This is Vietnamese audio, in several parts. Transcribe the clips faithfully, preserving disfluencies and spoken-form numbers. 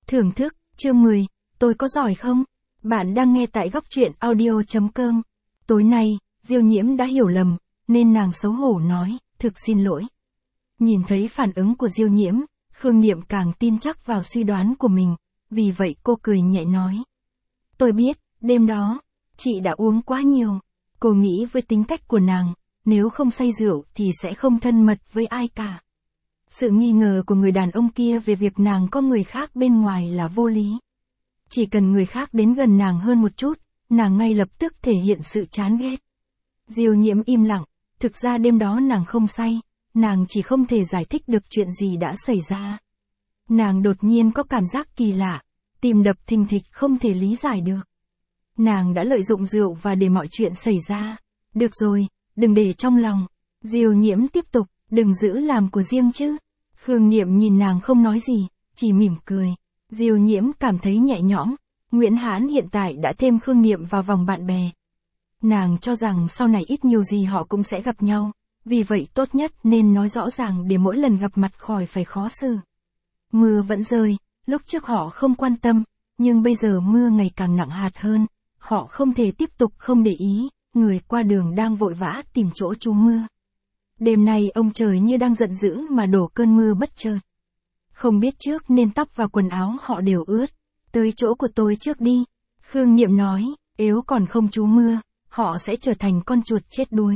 Thưởng thức, chương mười, tôi có giỏi không? Bạn đang nghe tại góc truyện audio chấm com. Tối nay, Diêu Nhiễm đã hiểu lầm, nên nàng xấu hổ nói, thực xin lỗi. Nhìn thấy phản ứng của Diêu Nhiễm, Khương Niệm càng tin chắc vào suy đoán của mình, vì vậy cô cười nhẹ nói. Tôi biết, đêm đó, chị đã uống quá nhiều. Cô nghĩ với tính cách của nàng, nếu không say rượu thì sẽ không thân mật với ai cả. Sự nghi ngờ của người đàn ông kia về việc nàng có người khác bên ngoài là vô lý. Chỉ cần người khác đến gần nàng hơn một chút, nàng ngay lập tức thể hiện sự chán ghét. Diêu Nhiễm im lặng, thực ra đêm đó nàng không say, nàng chỉ không thể giải thích được chuyện gì đã xảy ra. Nàng đột nhiên có cảm giác kỳ lạ, tim đập thình thịch không thể lý giải được. Nàng đã lợi dụng rượu và để mọi chuyện xảy ra. Được rồi, đừng để trong lòng. Diêu Nhiễm tiếp tục, đừng giữ làm của riêng chứ. Khương Niệm nhìn nàng không nói gì, chỉ mỉm cười. Diêu Nhiễm cảm thấy nhẹ nhõm. Nguyễn Hãn hiện tại đã thêm Khương Niệm vào vòng bạn bè. Nàng cho rằng sau này ít nhiều gì họ cũng sẽ gặp nhau. Vì vậy tốt nhất nên nói rõ ràng để mỗi lần gặp mặt khỏi phải khó xử. Mưa vẫn rơi, lúc trước họ không quan tâm, nhưng bây giờ mưa ngày càng nặng hạt hơn. Họ không thể tiếp tục không để ý, người qua đường đang vội vã tìm chỗ trú mưa. Đêm nay ông trời như đang giận dữ mà đổ cơn mưa bất chợt. Không biết trước nên tóc và quần áo họ đều ướt. Tới chỗ của tôi trước đi. Khương Niệm nói, nếu còn không trú mưa, họ sẽ trở thành con chuột chết đuối.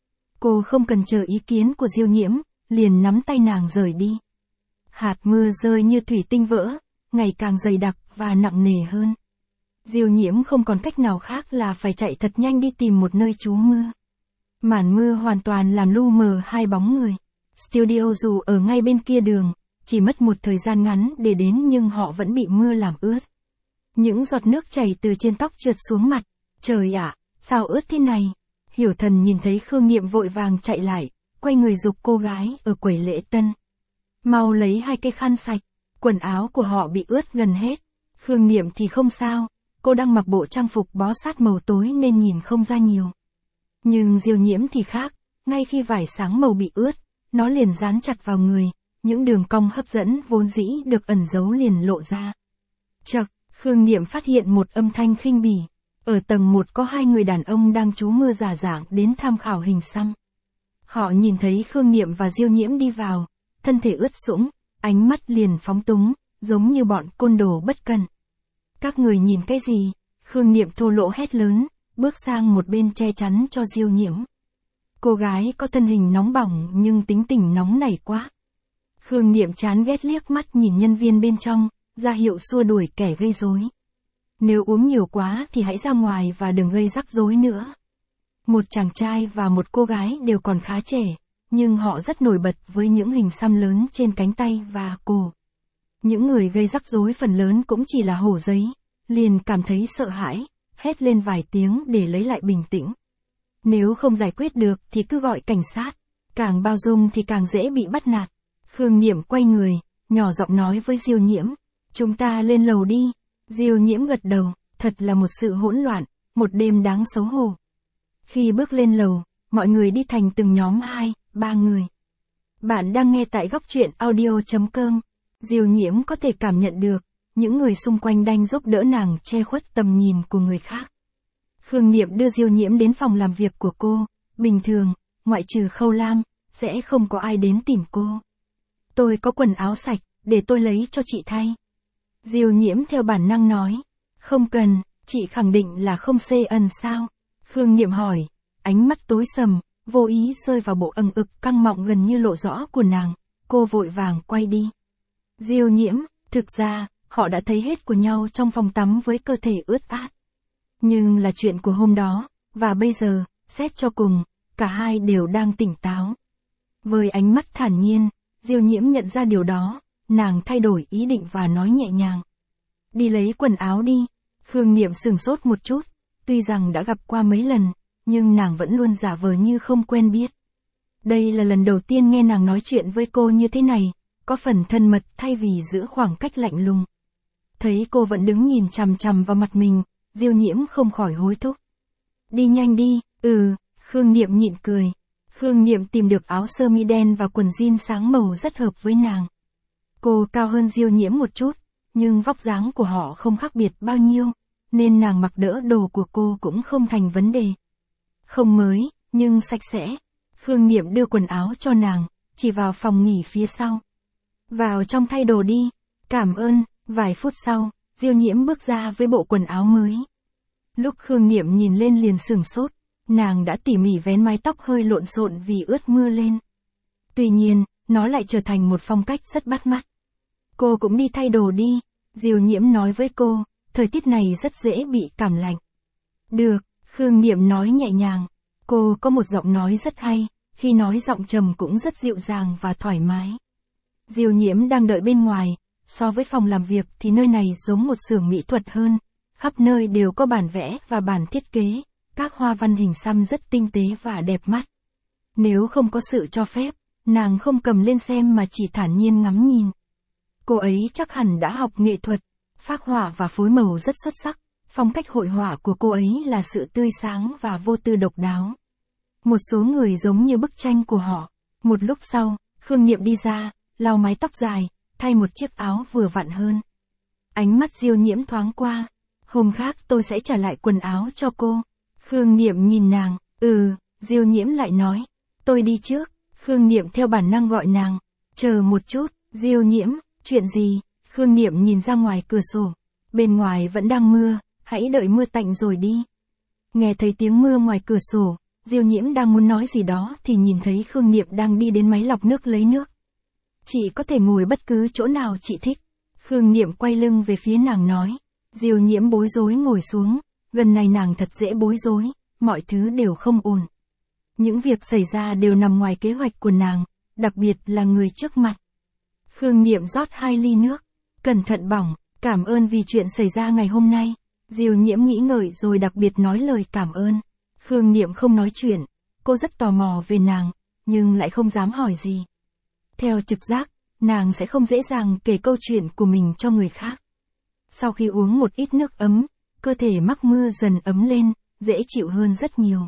Cô không cần chờ ý kiến của Diêu Nhiễm, liền nắm tay nàng rời đi. Hạt mưa rơi như thủy tinh vỡ, ngày càng dày đặc và nặng nề hơn. Diêu Nhiễm không còn cách nào khác là phải chạy thật nhanh đi tìm một nơi trú mưa. Màn mưa hoàn toàn làm lu mờ hai bóng người. Studio dù ở ngay bên kia đường, chỉ mất một thời gian ngắn để đến nhưng họ vẫn bị mưa làm ướt. Những giọt nước chảy từ trên tóc trượt xuống mặt. Trời ạ, sao ướt thế này? Hiểu Thần nhìn thấy Khương Niệm vội vàng chạy lại, quay người giục cô gái ở quầy lễ tân. Mau lấy hai cây khăn sạch, quần áo của họ bị ướt gần hết. Khương Niệm thì không sao, cô đang mặc bộ trang phục bó sát màu tối nên nhìn không ra nhiều. Nhưng Diêu Nhiễm thì khác, ngay khi vải sáng màu bị ướt, nó liền dán chặt vào người, những đường cong hấp dẫn vốn dĩ được ẩn giấu liền lộ ra. Chậc, Khương Niệm phát hiện một âm thanh khinh bỉ. Ở tầng một có hai người đàn ông đang trú mưa giả dạng đến tham khảo hình xăm. Họ nhìn thấy Khương Niệm và Diêu Nhiễm đi vào, thân thể ướt sũng, ánh mắt liền phóng túng, giống như bọn côn đồ bất cẩn. Các người nhìn cái gì? Khương Niệm thô lỗ hét lớn, bước sang một bên che chắn cho Diêu Nhiễm. Cô gái có thân hình nóng bỏng nhưng tính tình nóng nảy quá. Khương Niệm chán ghét liếc mắt nhìn nhân viên bên trong, ra hiệu xua đuổi kẻ gây rối. Nếu uống nhiều quá thì hãy ra ngoài và đừng gây rắc rối nữa. Một chàng trai và một cô gái đều còn khá trẻ, nhưng họ rất nổi bật với những hình xăm lớn trên cánh tay và cổ. Những người gây rắc rối phần lớn cũng chỉ là hổ giấy, liền cảm thấy sợ hãi, hét lên vài tiếng để lấy lại bình tĩnh. Nếu không giải quyết được thì cứ gọi cảnh sát, càng bao dung thì càng dễ bị bắt nạt. Khương Niệm quay người, nhỏ giọng nói với Diêu Nhiễm, chúng ta lên lầu đi. Diêu Nhiễm gật đầu, thật là một sự hỗn loạn, một đêm đáng xấu hổ. Khi bước lên lầu, mọi người đi thành từng nhóm hai, ba người. Bạn đang nghe tại góc truyện audio chấm com. Diêu Nhiễm có thể cảm nhận được, những người xung quanh đang giúp đỡ nàng che khuất tầm nhìn của người khác. Khương Niệm đưa Diêu Nhiễm đến phòng làm việc của cô, bình thường, ngoại trừ Khâu Lam, sẽ không có ai đến tìm cô. Tôi có quần áo sạch, để tôi lấy cho chị thay. Diêu Nhiễm theo bản năng nói, không cần, chị khẳng định là không xê ẩn sao? Khương Niệm hỏi, ánh mắt tối sầm, vô ý rơi vào bộ ầng ực căng mọng gần như lộ rõ của nàng, cô vội vàng quay đi. Diêu Nhiễm, thực ra, họ đã thấy hết của nhau trong phòng tắm với cơ thể ướt át. Nhưng là chuyện của hôm đó, và bây giờ, xét cho cùng, cả hai đều đang tỉnh táo. Với ánh mắt thản nhiên, Diêu Nhiễm nhận ra điều đó, nàng thay đổi ý định và nói nhẹ nhàng. Đi lấy quần áo đi. Khương Niệm sửng sốt một chút, tuy rằng đã gặp qua mấy lần, nhưng nàng vẫn luôn giả vờ như không quen biết. Đây là lần đầu tiên nghe nàng nói chuyện với cô như thế này, có phần thân mật thay vì giữ khoảng cách lạnh lùng. Thấy cô vẫn đứng nhìn chằm chằm vào mặt mình, Diêu Nhiễm không khỏi hối thúc. Đi nhanh đi, ừ, Khương Niệm nhịn cười. Khương Niệm tìm được áo sơ mi đen và quần jean sáng màu rất hợp với nàng. Cô cao hơn Diêu Nhiễm một chút, nhưng vóc dáng của họ không khác biệt bao nhiêu, nên nàng mặc đỡ đồ của cô cũng không thành vấn đề. Không mới, nhưng sạch sẽ. Khương Niệm đưa quần áo cho nàng, chỉ vào phòng nghỉ phía sau. Vào trong thay đồ đi. Cảm ơn. Vài phút sau, Diêu Nhiễm bước ra với bộ quần áo mới. Lúc Khương Niệm nhìn lên liền sửng sốt, nàng đã tỉ mỉ vén mái tóc hơi lộn xộn vì ướt mưa lên. Tuy nhiên, nó lại trở thành một phong cách rất bắt mắt. Cô cũng đi thay đồ đi, Diêu Nhiễm nói với cô, thời tiết này rất dễ bị cảm lạnh. Được, Khương Niệm nói nhẹ nhàng. Cô có một giọng nói rất hay, khi nói giọng trầm cũng rất dịu dàng và thoải mái. Diêu Nhiễm đang đợi bên ngoài, so với phòng làm việc thì nơi này giống một xưởng mỹ thuật hơn, khắp nơi đều có bản vẽ và bản thiết kế, các hoa văn hình xăm rất tinh tế và đẹp mắt. Nếu không có sự cho phép, nàng không cầm lên xem mà chỉ thản nhiên ngắm nhìn. Cô ấy chắc hẳn đã học nghệ thuật, phác họa và phối màu rất xuất sắc, phong cách hội họa của cô ấy là sự tươi sáng và vô tư độc đáo. Một số người giống như bức tranh của họ. Một lúc sau, Khương Niệm đi ra, lau mái tóc dài, thay một chiếc áo vừa vặn hơn. Ánh mắt Diêu Nhiễm thoáng qua. Hôm khác tôi sẽ trả lại quần áo cho cô. Khương Niệm nhìn nàng. Ừ, Diêu Nhiễm lại nói. Tôi đi trước. Khương Niệm theo bản năng gọi nàng. Chờ một chút, Diêu Nhiễm, chuyện gì? Khương Niệm nhìn ra ngoài cửa sổ. Bên ngoài vẫn đang mưa, hãy đợi mưa tạnh rồi đi. Nghe thấy tiếng mưa ngoài cửa sổ, Diêu Nhiễm đang muốn nói gì đó thì nhìn thấy Khương Niệm đang đi đến máy lọc nước lấy nước. Chị có thể ngồi bất cứ chỗ nào chị thích. Khương Niệm quay lưng về phía nàng nói. Diêu Nhiễm bối rối ngồi xuống, gần này nàng thật dễ bối rối, mọi thứ đều không ổn. Những việc xảy ra đều nằm ngoài kế hoạch của nàng, đặc biệt là người trước mặt. Khương Niệm rót hai ly nước, cẩn thận bỏng, cảm ơn vì chuyện xảy ra ngày hôm nay. Diêu Nhiễm nghĩ ngợi rồi đặc biệt nói lời cảm ơn. Khương Niệm không nói chuyện, cô rất tò mò về nàng, nhưng lại không dám hỏi gì. Theo trực giác, nàng sẽ không dễ dàng kể câu chuyện của mình cho người khác. Sau khi uống một ít nước ấm, cơ thể mắc mưa dần ấm lên, dễ chịu hơn rất nhiều.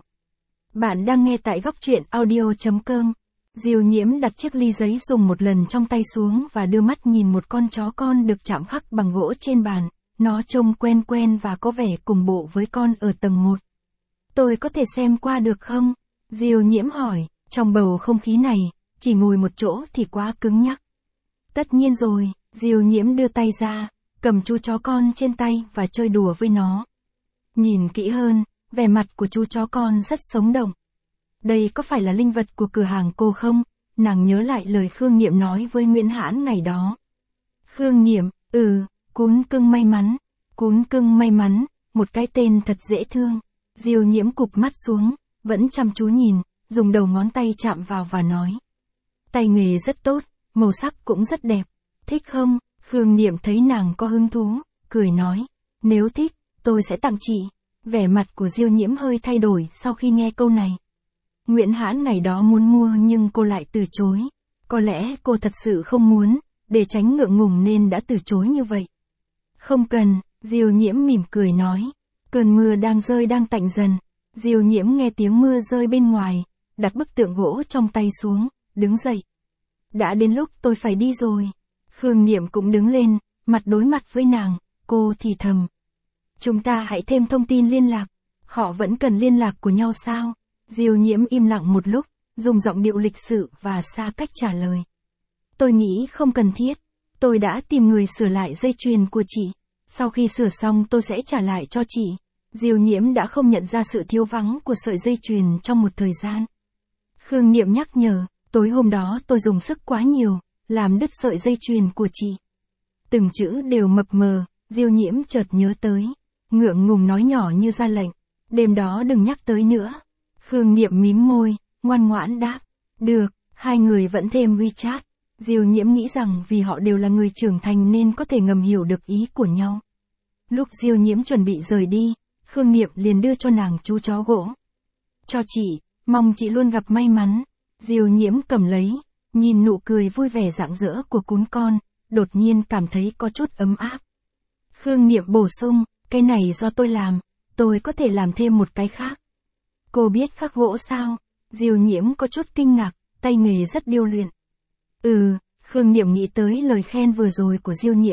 Bạn đang nghe tại góc truyện audio chấm com. Diêu Nhiễm đặt chiếc ly giấy dùng một lần trong tay xuống và đưa mắt nhìn một con chó con được chạm khắc bằng gỗ trên bàn. Nó trông quen quen và có vẻ cùng bộ với con ở tầng một. Tôi có thể xem qua được không? Diêu Nhiễm hỏi, trong bầu không khí này, chỉ ngồi một chỗ thì quá cứng nhắc. Tất nhiên rồi, Diêu Nhiễm đưa tay ra, cầm chú chó con trên tay và chơi đùa với nó. Nhìn kỹ hơn, vẻ mặt của chú chó con rất sống động. Đây có phải là linh vật của cửa hàng cô không? Nàng nhớ lại lời Khương Niệm nói với Nguyễn Hãn ngày đó. Khương Niệm, ừ, cún cưng may mắn. Cún cưng may mắn, một cái tên thật dễ thương. Diêu Nhiễm cụp mắt xuống, vẫn chăm chú nhìn, dùng đầu ngón tay chạm vào và nói. Tay nghề rất tốt, màu sắc cũng rất đẹp. Thích không? Khương Niệm thấy nàng có hứng thú, cười nói. Nếu thích, tôi sẽ tặng chị. Vẻ mặt của Diêu Nhiễm hơi thay đổi sau khi nghe câu này. Nguyễn Hãn ngày đó muốn mua nhưng cô lại từ chối. Có lẽ cô thật sự không muốn, để tránh ngượng ngùng nên đã từ chối như vậy. Không cần, Diêu Nhiễm mỉm cười nói. Cơn mưa đang rơi đang tạnh dần. Diêu Nhiễm nghe tiếng mưa rơi bên ngoài, đặt bức tượng gỗ trong tay xuống, đứng dậy. Đã đến lúc tôi phải đi rồi. Khương Niệm cũng đứng lên, mặt đối mặt với nàng, cô thì thầm. Chúng ta hãy thêm thông tin liên lạc. Họ vẫn cần liên lạc của nhau sao? Diêu Nhiễm im lặng một lúc, dùng giọng điệu lịch sự và xa cách trả lời. Tôi nghĩ không cần thiết. Tôi đã tìm người sửa lại dây chuyền của chị. Sau khi sửa xong tôi sẽ trả lại cho chị. Diêu Nhiễm đã không nhận ra sự thiếu vắng của sợi dây chuyền trong một thời gian. Khương Niệm nhắc nhở, tối hôm đó tôi dùng sức quá nhiều, làm đứt sợi dây chuyền của chị. Từng chữ đều mập mờ, Diêu Nhiễm chợt nhớ tới. Ngượng ngùng nói nhỏ như ra lệnh. Đêm đó đừng nhắc tới nữa. Khương Niệm mím môi, ngoan ngoãn đáp. Được, hai người vẫn thêm WeChat. Diêu Nhiễm nghĩ rằng vì họ đều là người trưởng thành nên có thể ngầm hiểu được ý của nhau. Lúc Diêu Nhiễm chuẩn bị rời đi, Khương Niệm liền đưa cho nàng chú chó gỗ. Cho chị, mong chị luôn gặp may mắn. Diêu Nhiễm cầm lấy, nhìn nụ cười vui vẻ rạng rỡ của cún con, đột nhiên cảm thấy có chút ấm áp. Khương Niệm bổ sung, cái này do tôi làm, tôi có thể làm thêm một cái khác. Cô biết khắc gỗ sao? Diêu Nhiễm có chút kinh ngạc, tay nghề rất điêu luyện. Ừ, Khương Niệm nghĩ tới lời khen vừa rồi của Diêu Nhiễm,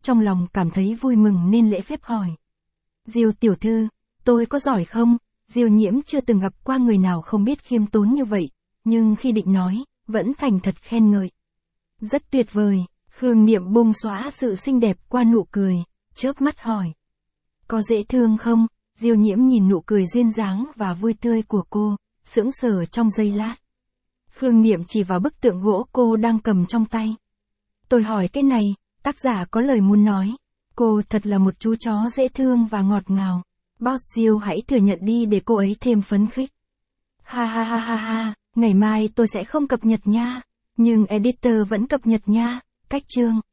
trong lòng cảm thấy vui mừng nên lễ phép hỏi. Diêu tiểu thư, tôi có giỏi không? Diêu Nhiễm chưa từng gặp qua người nào không biết khiêm tốn như vậy, nhưng khi định nói, vẫn thành thật khen ngợi. Rất tuyệt vời, Khương Niệm bông xóa sự xinh đẹp qua nụ cười, chớp mắt hỏi. Có dễ thương không? Diêu Nhiễm nhìn nụ cười duyên dáng và vui tươi của cô, sững sờ trong giây lát. Khương Niệm chỉ vào bức tượng gỗ cô đang cầm trong tay. Tôi hỏi cái này, tác giả có lời muốn nói. Cô thật là một chú chó dễ thương và ngọt ngào. Boss Diêu hãy thừa nhận đi để cô ấy thêm phấn khích. Ha ha ha ha ha, ngày mai tôi sẽ không cập nhật nha. Nhưng editor vẫn cập nhật nha. Cách chương.